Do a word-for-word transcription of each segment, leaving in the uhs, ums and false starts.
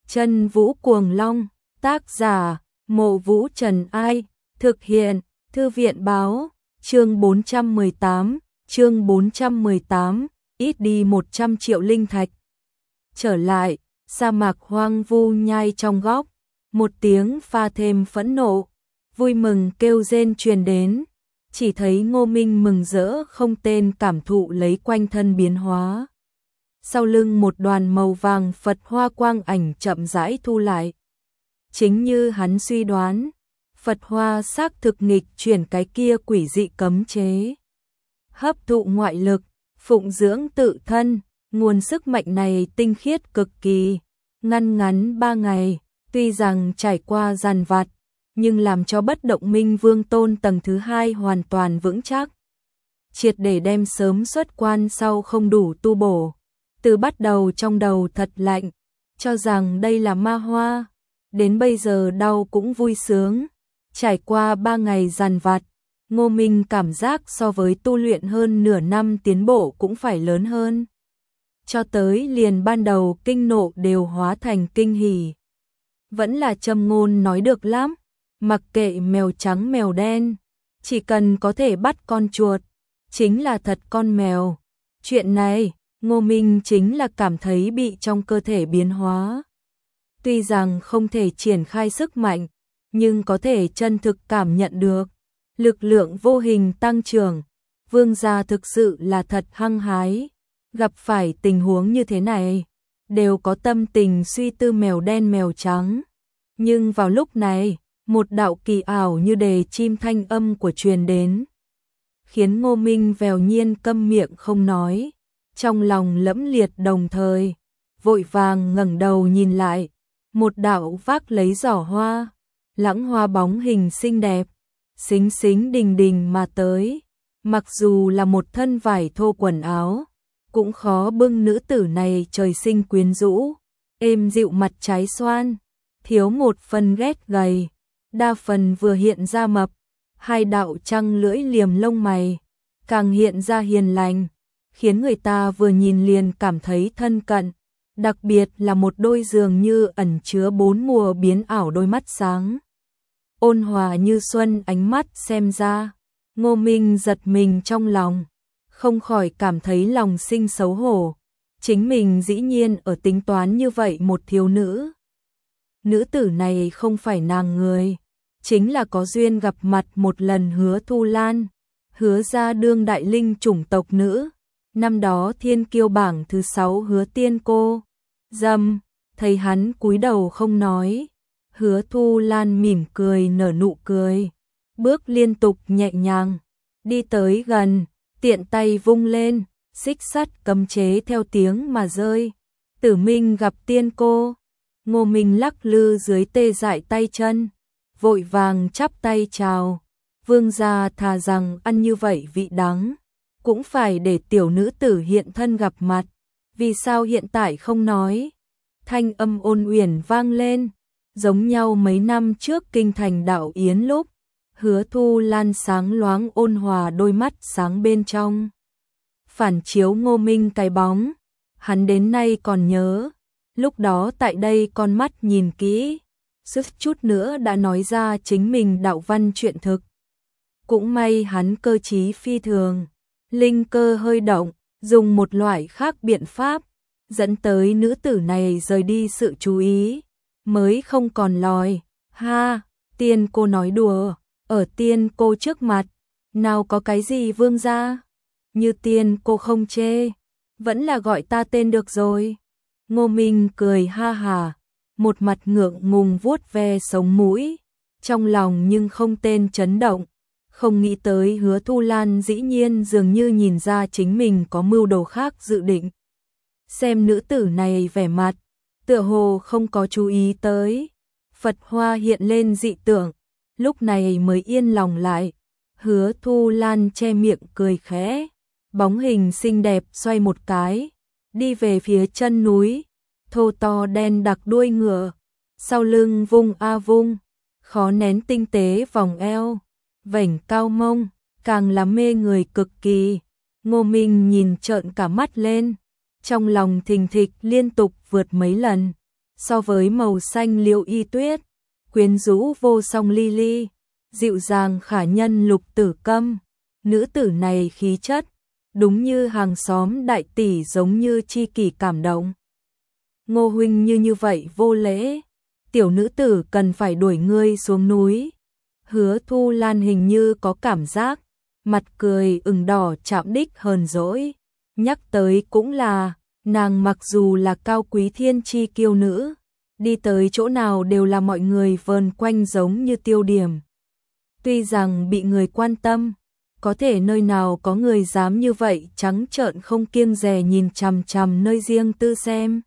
Chân Vũ Cuồng Long, tác giả, Mộ Vũ Trần Ai, thực hiện, Thư viện Báo, chương bốn trăm mười tám, chương bốn trăm mười tám, ít đi một trăm triệu linh thạch. Trở lại, sa mạc hoang vu nhai trong góc, một tiếng pha thêm phẫn nộ, vui mừng kêu rên truyền đến, chỉ thấy Ngô Minh mừng rỡ không tên cảm thụ lấy quanh thân biến hóa. Sau lưng một đoàn màu vàng Phật hoa quang ảnh chậm rãi thu lại. Chính như hắn suy đoán, Phật hoa xác thực nghịch chuyển cái kia quỷ dị cấm chế. Hấp thụ ngoại lực, phụng dưỡng tự thân, nguồn sức mạnh này tinh khiết cực kỳ. Ngăn ngắn ba ngày, tuy rằng trải qua dằn vặt, nhưng làm cho bất động minh vương tôn tầng thứ hai hoàn toàn vững chắc. Triệt để đem sớm xuất quan sau không đủ tu bổ. Từ bắt đầu trong đầu thật lạnh, cho rằng đây là ma hoa, đến bây giờ đau cũng vui sướng. Trải qua ba ngày dằn vặt, Ngô Minh cảm giác so với tu luyện hơn nửa năm tiến bộ cũng phải lớn hơn. Cho tới liền ban đầu kinh nộ đều hóa thành kinh hỉ. Vẫn là châm ngôn nói được lắm, mặc kệ mèo trắng mèo đen, chỉ cần có thể bắt con chuột, chính là thật con mèo. Chuyện này, Ngô Minh chính là cảm thấy bị trong cơ thể biến hóa. Tuy rằng không thể triển khai sức mạnh, nhưng có thể chân thực cảm nhận được. Lực lượng vô hình tăng trưởng, vương gia thực sự là thật hăng hái. Gặp phải tình huống như thế này, đều có tâm tình suy tư mèo đen mèo trắng. Nhưng vào lúc này, một đạo kỳ ảo như đề chim thanh âm của truyền đến, khiến Ngô Minh vèo nhiên câm miệng không nói, trong lòng lẫm liệt đồng thời, vội vàng ngẩng đầu nhìn lại, một đạo vác lấy giỏ hoa, lãng hoa bóng hình xinh đẹp, xính xính đình đình mà tới, mặc dù là một thân vải thô quần áo, cũng khó bưng nữ tử này trời sinh quyến rũ, êm dịu mặt trái xoan, thiếu một phần ghét gầy, đa phần vừa hiện ra mập, hai đạo trăng lưỡi liềm lông mày, càng hiện ra hiền lành, khiến người ta vừa nhìn liền cảm thấy thân cận, đặc biệt là một đôi dường như ẩn chứa bốn mùa biến ảo đôi mắt sáng. Ôn hòa như xuân ánh mắt xem ra, Ngô Minh giật mình trong lòng, không khỏi cảm thấy lòng sinh xấu hổ. Chính mình dĩ nhiên ở tính toán như vậy một thiếu nữ. Nữ tử này không phải nàng người, chính là có duyên gặp mặt một lần Hứa Thu Lan, Hứa gia đương đại linh chủng tộc nữ, năm đó thiên kiêu bảng thứ sáu Hứa Tiên cô. Dâm, thấy hắn cúi đầu không nói, Hứa Thu Lan mỉm cười nở nụ cười, bước liên tục nhẹ nhàng, đi tới gần, tiện tay vung lên, xích sắt cấm chế theo tiếng mà rơi. Tử Minh gặp tiên cô, Ngô Minh lắc lư dưới tê dại tay chân, vội vàng chắp tay chào, vương gia thà rằng ăn như vậy vị đắng, cũng phải để tiểu nữ tử hiện thân gặp mặt, vì sao hiện tại không nói. Thanh âm ôn uyển vang lên, giống nhau mấy năm trước kinh thành đạo yến lúc, Hứa Thu Lan sáng loáng ôn hòa đôi mắt sáng bên trong, phản chiếu Ngô Minh cái bóng, hắn đến nay còn nhớ, lúc đó tại đây con mắt nhìn kỹ, suýt chút nữa đã nói ra chính mình đạo văn chuyện thực. Cũng may hắn cơ trí phi thường, linh cơ hơi động, dùng một loại khác biện pháp, dẫn tới nữ tử này rời đi sự chú ý, mới không còn lòi. Ha, tiên cô nói đùa, ở tiên cô trước mặt, nào có cái gì vương gia, như tiên cô không chê, vẫn là gọi ta tên được rồi. Ngô Minh cười ha hà, một mặt ngượng ngùng vuốt ve sống mũi, trong lòng nhưng không tên chấn động, không nghĩ tới Hứa Thu Lan dĩ nhiên dường như nhìn ra chính mình có mưu đồ khác dự định. Xem nữ tử này vẻ mặt, tựa hồ không có chú ý tới, Phật hoa hiện lên dị tưởng, lúc này mới yên lòng lại. Hứa Thu Lan che miệng cười khẽ, bóng hình xinh đẹp xoay một cái, đi về phía chân núi, thô to đen đặc đuôi ngựa, sau lưng vung a vung, khó nén tinh tế vòng eo, vảnh cao mông, càng làm mê người cực kỳ. Ngô Minh nhìn trợn cả mắt lên, trong lòng thình thịch liên tục vượt mấy lần, so với màu xanh liễu y tuyết, quyến rũ vô song ly ly, dịu dàng khả nhân Lục Tử Câm, nữ tử này khí chất, đúng như hàng xóm đại tỷ, giống như tri kỷ cảm động. Ngô huynh như như vậy vô lễ, tiểu nữ tử cần phải đuổi ngươi xuống núi. Hứa Thu Lan hình như có cảm giác, mặt cười ửng đỏ chạm đích hờn dỗi, nhắc tới cũng là, nàng mặc dù là cao quý thiên chi kiêu nữ, đi tới chỗ nào đều là mọi người vờn quanh giống như tiêu điểm. Tuy rằng bị người quan tâm, có thể nơi nào có người dám như vậy trắng trợn không kiêng dè nhìn chằm chằm nơi riêng tư xem.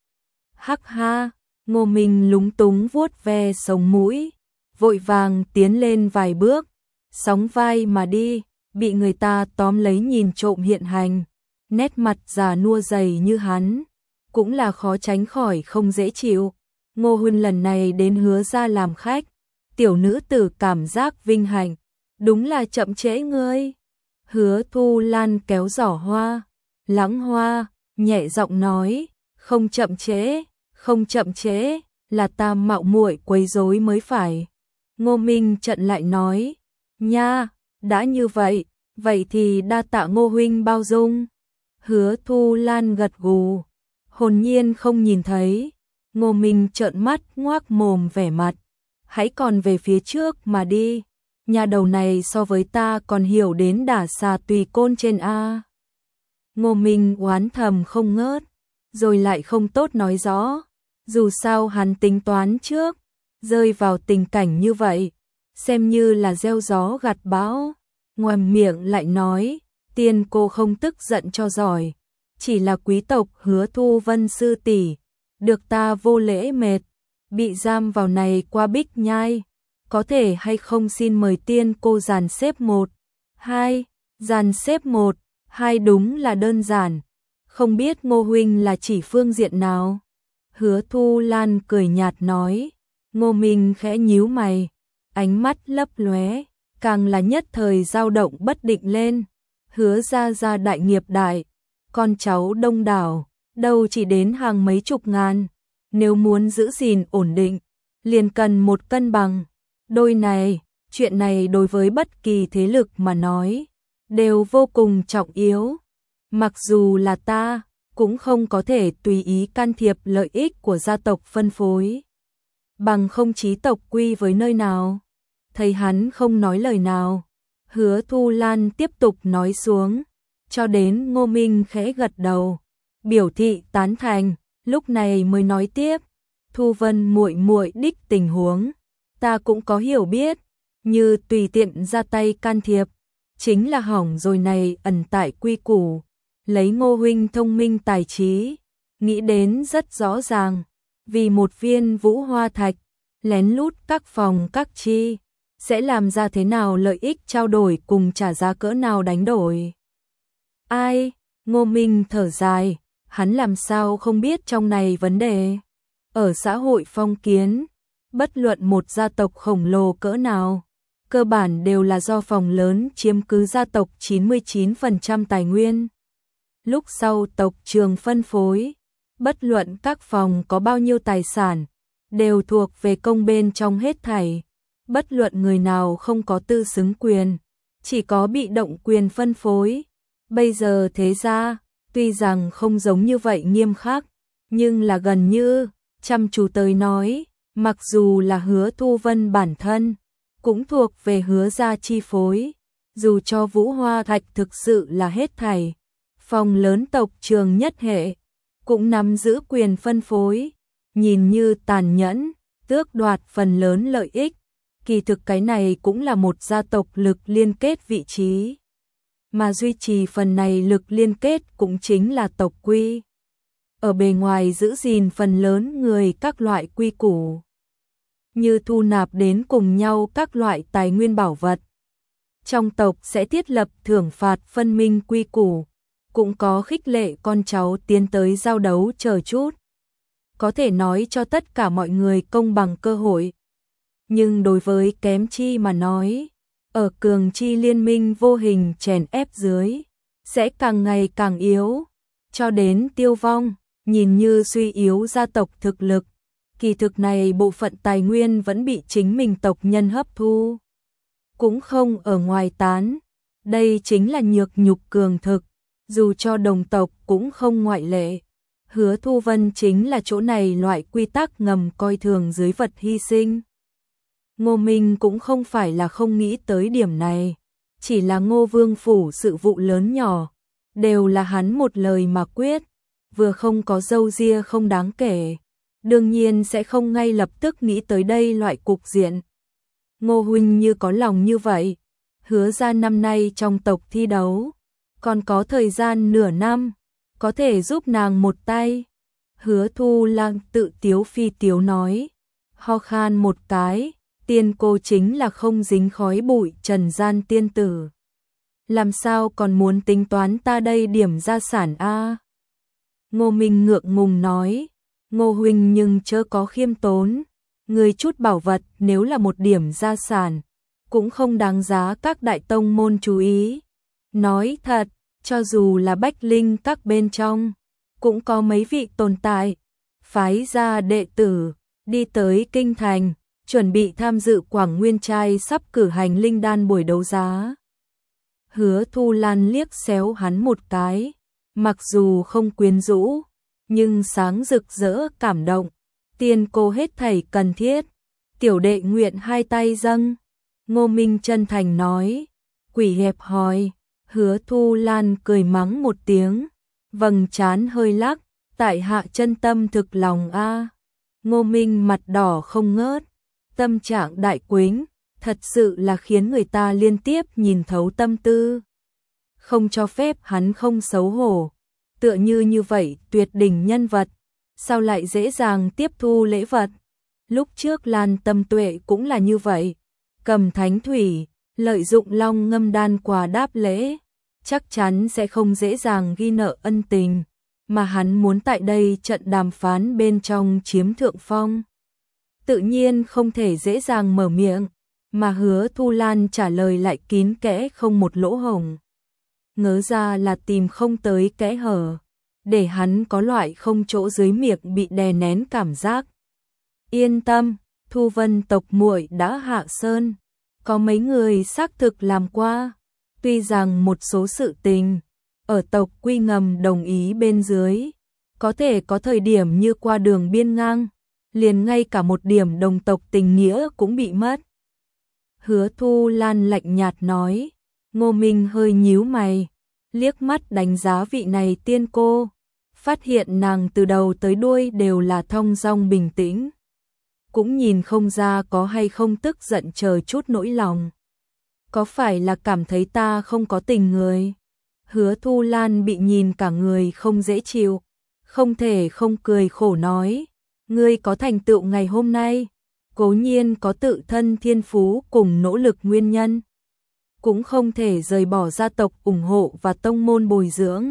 Hắc ha, Ngô Minh lúng túng vuốt ve sống mũi, vội vàng tiến lên vài bước, sóng vai mà đi, bị người ta tóm lấy nhìn trộm hiện hành, nét mặt già nua dày như hắn, cũng là khó tránh khỏi không dễ chịu. Ngô huynh lần này đến Hứa gia làm khách, tiểu nữ tử cảm giác vinh hạnh, đúng là chậm trễ ngươi. Hứa Thu Lan kéo giỏ hoa, lãng hoa, nhẹ giọng nói, không chậm trễ, không chậm trễ, là ta mạo muội quấy rối mới phải. Ngô Minh trận lại nói, nha, đã như vậy, vậy thì đa tạ Ngô huynh bao dung. Hứa Thu Lan gật gù, hồn nhiên không nhìn thấy. Ngô Minh trợn mắt ngoác mồm vẻ mặt, hãy còn về phía trước mà đi, nhà đầu này so với ta còn hiểu đến đả xà tùy côn trên a. Ngô Minh oán thầm không ngớt, rồi lại không tốt nói rõ, dù sao hắn tính toán trước, rơi vào tình cảnh như vậy, xem như là gieo gió gặt bão. Ngoàm miệng lại nói, tiên cô không tức giận cho giỏi, chỉ là quý tộc Hứa Thu Vân sư tỷ, được ta vô lễ mệt, bị giam vào này qua bích nhai, có thể hay không xin mời tiên cô dàn xếp một, hai, dàn xếp một, hai đúng là đơn giản, không biết Ngô huynh là chỉ phương diện nào. Hứa Thu Lan cười nhạt nói, Ngô Minh khẽ nhíu mày, ánh mắt lấp lóe, càng là nhất thời dao động bất định lên. Hứa gia gia đại nghiệp đại, con cháu đông đảo, đâu chỉ đến hàng mấy chục ngàn, nếu muốn giữ gìn ổn định, liền cần một cân bằng. Đôi này, chuyện này đối với bất kỳ thế lực mà nói, đều vô cùng trọng yếu. Mặc dù là ta, cũng không có thể tùy ý can thiệp lợi ích của gia tộc phân phối. Bằng không chí tộc quy với nơi nào. Thấy hắn không nói lời nào, Hứa Thu Lan tiếp tục nói xuống, cho đến Ngô Minh khẽ gật đầu, biểu thị tán thành, lúc này mới nói tiếp, Thu Vân muội muội đích tình huống, ta cũng có hiểu biết, như tùy tiện ra tay can thiệp, chính là hỏng rồi này. Ẩn tại quy củ, lấy Ngô huynh thông minh tài trí, nghĩ đến rất rõ ràng, vì một viên vũ hoa thạch, lén lút các phòng các chi, sẽ làm ra thế nào lợi ích trao đổi cùng trả giá cỡ nào đánh đổi. Ai? Ngô Minh thở dài, hắn làm sao không biết trong này vấn đề. Ở xã hội phong kiến, bất luận một gia tộc khổng lồ cỡ nào, cơ bản đều là do phòng lớn chiếm cứ gia tộc chín mươi chín phần trăm tài nguyên. Lúc sau tộc trường phân phối, bất luận các phòng có bao nhiêu tài sản, đều thuộc về công bên trong hết thảy. Bất luận người nào không có tư xứng quyền, chỉ có bị động quyền phân phối. Bây giờ thế ra, tuy rằng không giống như vậy nghiêm khắc, nhưng là gần như, chăm chú tới nói, mặc dù là Hứa Thu Vân bản thân, cũng thuộc về Hứa gia chi phối. Dù cho vũ hoa thạch thực sự là hết thảy, phòng lớn tộc trường nhất hệ, cũng nắm giữ quyền phân phối, nhìn như tàn nhẫn, tước đoạt phần lớn lợi ích. Kỳ thực cái này cũng là một gia tộc lực liên kết vị trí. Mà duy trì phần này lực liên kết cũng chính là tộc quy. Ở bề ngoài giữ gìn phần lớn người các loại quy củ, như thu nạp đến cùng nhau các loại tài nguyên bảo vật. Trong tộc sẽ thiết lập thưởng phạt phân minh quy củ, cũng có khích lệ con cháu tiến tới giao đấu chờ chút. Có thể nói cho tất cả mọi người công bằng cơ hội. Nhưng đối với kém chi mà nói, ở cường chi liên minh vô hình chèn ép dưới, sẽ càng ngày càng yếu, cho đến tiêu vong, nhìn như suy yếu gia tộc thực lực, kỳ thực này bộ phận tài nguyên vẫn bị chính mình tộc nhân hấp thu, cũng không ở ngoài tán. Đây chính là nhược nhục cường thực, dù cho đồng tộc cũng không ngoại lệ. Hứa Thu Vân chính là chỗ này loại quy tắc ngầm coi thường dưới vật hy sinh. Ngô Minh cũng không phải là không nghĩ tới điểm này, chỉ là Ngô Vương phủ sự vụ lớn nhỏ, đều là hắn một lời mà quyết, vừa không có dâu ria không đáng kể, đương nhiên sẽ không ngay lập tức nghĩ tới đây loại cục diện. Ngô huynh như có lòng như vậy, hứa ra năm nay trong tộc thi đấu, còn có thời gian nửa năm, có thể giúp nàng một tay. Hứa Thu Lang tự tiếu phi tiếu nói, ho khan một cái, tiên cô chính là không dính khói bụi trần gian tiên tử. Làm sao còn muốn tính toán ta đây điểm gia sản a? Ngô Minh ngượng ngùng nói, Ngô huynh nhưng chớ có khiêm tốn, người chút bảo vật nếu là một điểm gia sản, cũng không đáng giá các đại tông môn chú ý. Nói thật, cho dù là bách linh các bên trong, cũng có mấy vị tồn tại, phái ra đệ tử, đi tới kinh thành, chuẩn bị tham dự Quảng Nguyên Trai sắp cử hành linh đan buổi đấu giá. Hứa Thu Lan liếc xéo hắn một cái, mặc dù không quyến rũ, nhưng sáng rực rỡ cảm động, tiên cô hết thảy cần thiết, tiểu đệ nguyện hai tay dâng. Ngô Minh chân thành nói, quỷ hẹp hòi. Hứa Thu Lan cười mắng một tiếng, vầng trán hơi lắc, tại hạ chân tâm thực lòng a. Ngô Minh mặt đỏ không ngớt, tâm trạng đại quính, thật sự là khiến người ta liên tiếp nhìn thấu tâm tư. Không cho phép hắn không xấu hổ, tựa như như vậy tuyệt đỉnh nhân vật, sao lại dễ dàng tiếp thu lễ vật. Lúc trước Lan Tâm Tuệ cũng là như vậy, cầm thánh thủy, lợi dụng long ngâm đan quà đáp lễ, chắc chắn sẽ không dễ dàng ghi nợ ân tình, mà hắn muốn tại đây trận đàm phán bên trong chiếm thượng phong. Tự nhiên không thể dễ dàng mở miệng, mà Hứa Thu Lan trả lời lại kín kẽ không một lỗ hổng. Ngớ ra là tìm không tới kẽ hở, để hắn có loại không chỗ dưới miệng bị đè nén cảm giác. Yên tâm, Thu Vân tộc muội đã hạ sơn, có mấy người xác thực làm qua, tuy rằng một số sự tình ở tộc quy ngầm đồng ý bên dưới, có thể có thời điểm như qua đường biên ngang, liền ngay cả một điểm đồng tộc tình nghĩa cũng bị mất. Hứa Thu Lan lạnh nhạt nói, Ngô Minh hơi nhíu mày, liếc mắt đánh giá vị này tiên cô, phát hiện nàng từ đầu tới đuôi đều là thong dong bình tĩnh, cũng nhìn không ra có hay không tức giận chờ chút nỗi lòng. Có phải là cảm thấy ta không có tình người? Hứa Thu Lan bị nhìn cả người không dễ chịu, không thể không cười khổ nói, ngươi có thành tựu ngày hôm nay, cố nhiên có tự thân thiên phú cùng nỗ lực nguyên nhân, cũng không thể rời bỏ gia tộc ủng hộ và tông môn bồi dưỡng.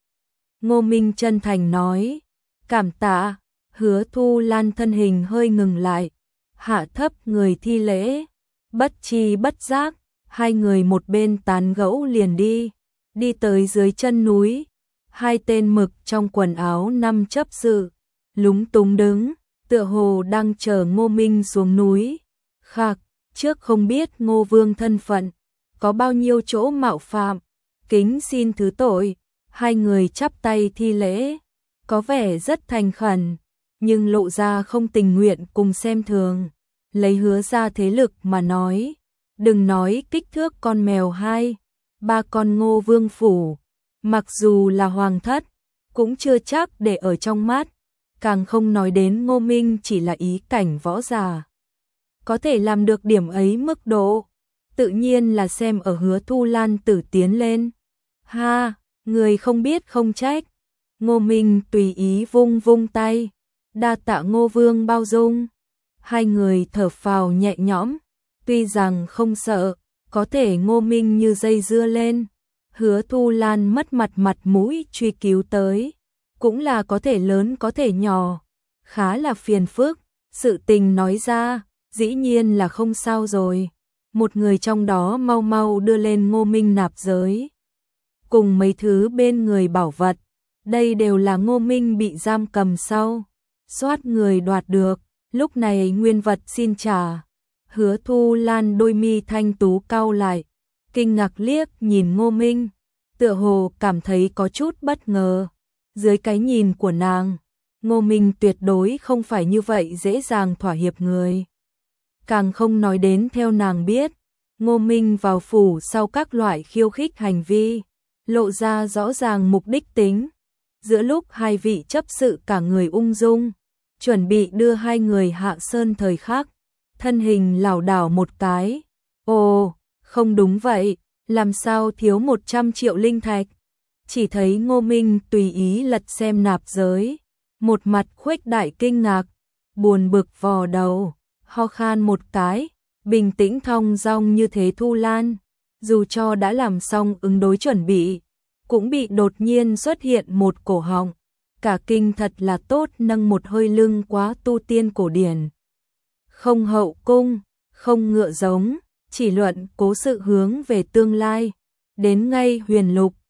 Ngô Minh chân thành nói, cảm tạ. Hứa Thu Lan thân hình hơi ngừng lại, hạ thấp người thi lễ, bất chi bất giác, hai người một bên tán gẫu liền đi, đi tới dưới chân núi, hai tên mực trong quần áo năm chấp sự, lúng túng đứng, tựa hồ đang chờ Ngô Minh xuống núi. Khạc, trước không biết Ngô Vương thân phận, có bao nhiêu chỗ mạo phạm, kính xin thứ tội. Hai người chắp tay thi lễ, có vẻ rất thành khẩn, nhưng lộ ra không tình nguyện cùng xem thường. Lấy Hứa ra thế lực mà nói, đừng nói kích thước con mèo hai, ba con Ngô Vương phủ, mặc dù là hoàng thất, cũng chưa chắc để ở trong mắt, càng không nói đến Ngô Minh chỉ là ý cảnh võ giả. Có thể làm được điểm ấy mức độ, tự nhiên là xem ở Hứa Thu Lan tử tiến lên. Ha, người không biết không trách. Ngô Minh tùy ý vung vung tay, đa tạ Ngô Vương bao dung. Hai người thở phào nhẹ nhõm, tuy rằng không sợ, có thể Ngô Minh như dây dưa lên, Hứa Thu Lan mất mặt mặt mũi truy cứu tới, cũng là có thể lớn có thể nhỏ, khá là phiền phức. Sự tình nói ra, dĩ nhiên là không sao rồi. Một người trong đó mau mau đưa lên Ngô Minh nạp giới, cùng mấy thứ bên người bảo vật, đây đều là Ngô Minh bị giam cầm sau, soát người đoạt được. Lúc này nguyên vật xin trả. Hứa Thu Lan đôi mi thanh tú cau lại, kinh ngạc liếc nhìn Ngô Minh, tựa hồ cảm thấy có chút bất ngờ. Dưới cái nhìn của nàng, Ngô Minh tuyệt đối không phải như vậy dễ dàng thỏa hiệp người. Càng không nói đến theo nàng biết, Ngô Minh vào phủ sau các loại khiêu khích hành vi, lộ ra rõ ràng mục đích tính. Giữa lúc hai vị chấp sự cả người ung dung, chuẩn bị đưa hai người hạ sơn thời khắc, thân hình lảo đảo một cái. Ồ, không đúng vậy, làm sao thiếu một trăm triệu linh thạch? Chỉ thấy Ngô Minh tùy ý lật xem nạp giới, một mặt khuếch đại kinh ngạc, buồn bực vò đầu, ho khan một cái, bình tĩnh thong dong như thế. Thu Lan, dù cho đã làm xong ứng đối chuẩn bị, cũng bị đột nhiên xuất hiện một cổ họng, cả kinh thật là tốt, nâng một hơi lưng quá tu tiên cổ điển. Không hậu cung, không ngựa giống, chỉ luận cố sự hướng về tương lai, đến ngay huyền lục,